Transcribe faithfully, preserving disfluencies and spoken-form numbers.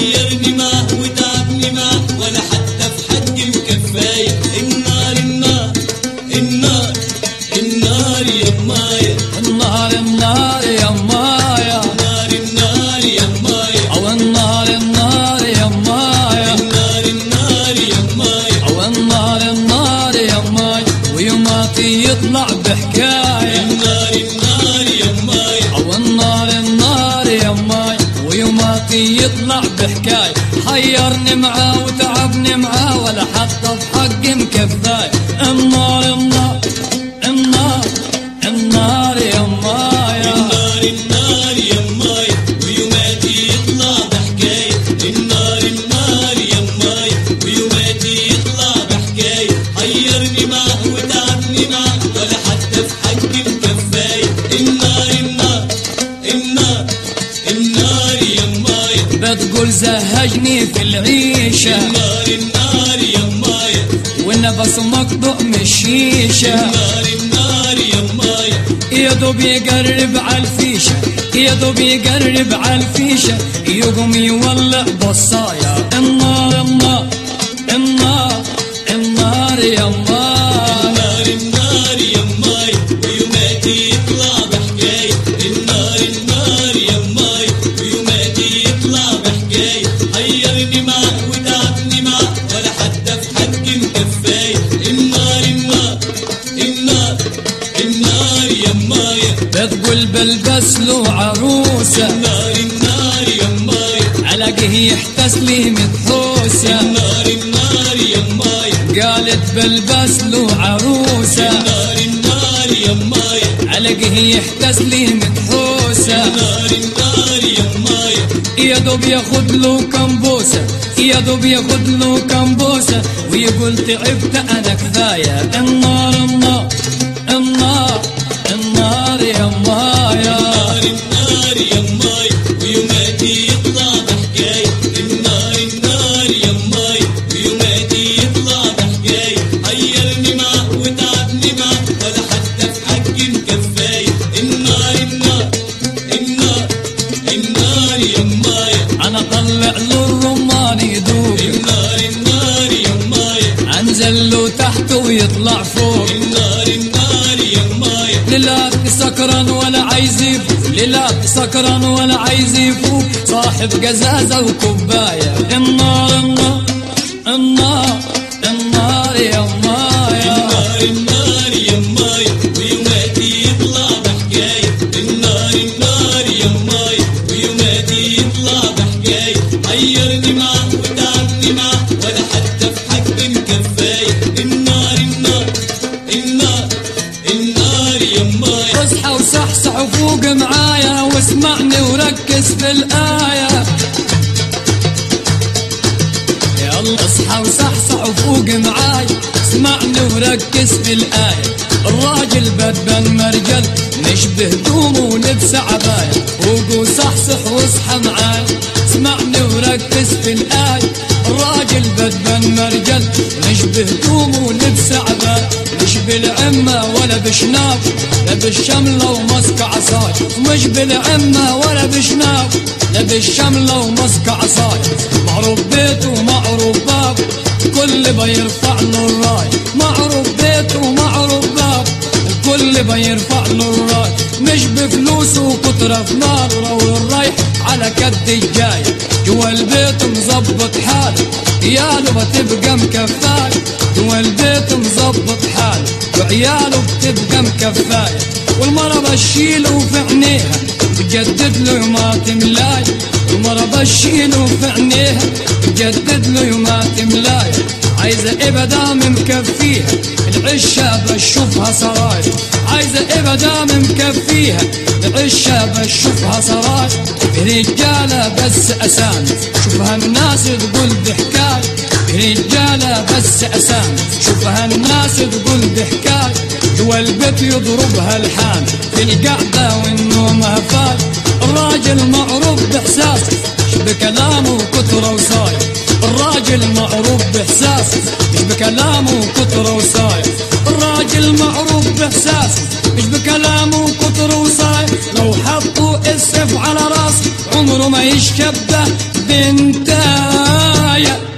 حيرني معاه وتعبني معاه ولا حتى في حد مكفاية. النار النار النار النار يا مايا، النار النار يا مايا، النار النار يا مايا، او النار النار يا مايا، النار النار يا مايا، او النار النار يا مايا، ويوماتي يطلع بحكاية. النار النار يا مايا، او النار النار يا مايا، ويوماتي يطلع بحكاية. حيرني معاه وتعبني معاه ولا حتى في حقي مكفاية. النار النار النار النار يا مايا، النار النار يا مايا، ويوماتي يطلع بحكاية. النار النار يا مايا، ويوماتي يطلع بحكاية. حيرني معاه وتعبني معاه ولا حتى في حقي مكفاية. النار النار النار النار يا مايا، بتقول زهجني في العيشة. النار النار يا مايا، والنفس مقطوع من الشيشة. النار النار يا مايا، يا دوب يقرب عالفيشة، يا دوب يقرب عالفيشة، يقوم يولع بصايا. النار النار النار النار يا مايا، النار النار يا مايا، ويوماتي يطلع بحكاية. النار النار يا مايا، ويوماتي يطلع بحكاية. حيرني معاه وتعبني معاه ولا حتى في حقي مكفاية. النار النار النار النار يا مايا، بتقول بلبس له عروسة. النار النار يا مايا، علاقه يحتس لي مدحوسة. النار النار يا مايا، قالت بلبس له عروسة. النار النار يا مايا، علاقه يحتس لي مدحوسة. النار النار يا مايا، يا دوب ياخد له كمبوسة، يا دوب ياخد له كمبوسة، ويقول تعبت انا كفاية. النار النار النار النار يا مايا، النار النار يا مايا، ويوماتي يطلع بحكاية. النار النار يا مايا، ويوماتي يطلع بحكاية. حيرني معاه وتعبني معاه ولا حتى في حقي مكفاية. النار النار النار النار يا مايا، انا طلع له الرمان يدوب، النار النار يا مايا، انزل له تحت ويطلع فوق. النار النار يا مايا، ليلات سكران ولا عايز يفوق، ليلات سكران ولا عايز يفوق، صاحب قزازة وكوباية. النار النار النار النار يا مايا، النار النار يا مايا، ويوماتي يطلع بحكاية. النار النار يا مايا، ويوماتي يطلع بحكاية. حيرني معاه وتعبني معاه ولا حتى في حقي مكفاية. النار النار النار النار يا مايا، اصحى وصحصح وفوق معايا، واسمعني وركز في الآية. يلا اصحى وصحصح وفوق معايا، اسمعني وركز في الآية. الراجل بدبن مرجل نشبه دومه ولبس عباية، فوق وصحصح واصحى معايا، اسمعني وركز في الآية. الراجل بدبن مرجل نشبه دومه ولبس عباية، مش بالعمة ولا بشناب، لا بالشملة ومسك عصاي. مش بالعمة ولا بشناب، لا بالشملة ومسك عصاي. معروف بيته ومعروف باب، الكل بيرفع له الراي. معروف بيته ومعروف باب، الكل بيرفع له الراي. مش بفلوسه وكترة في ناره، والرايح على كد الجاية. جوا البيت مظبط حاله، عياله بتبقى مكفاية. جوا البيت مظبط حاله، وعياله بتبقى مكفاية. والمرة بشيله في عينيها، بجدد له يومات ملاية. المرة بشيله في عينيها، بجدد له يومات ملاية. عايزة ابدا مكفيها، العشة بشوفها سراي. عايزة ابدا مكفيها، العشة بشوفها سراي. رجالة بس اسامي، شوفها الناس تقول بحكاية. رجالة بس اسامي، شوفها الناس تقول بحكاية. جوا البيت يضربها الحامي، في القعدة والنوم هفاي. الراجل معروف باحساسه، مش بكلامه كتره وصاير. الراجل معروف باحساسه، مش بكلامه كتره وصاير. الراجل معروف باحساسه، مش بكلامه كتره وصاير. لو حطوا السيف على راسه عمره ما يشبه بنتايا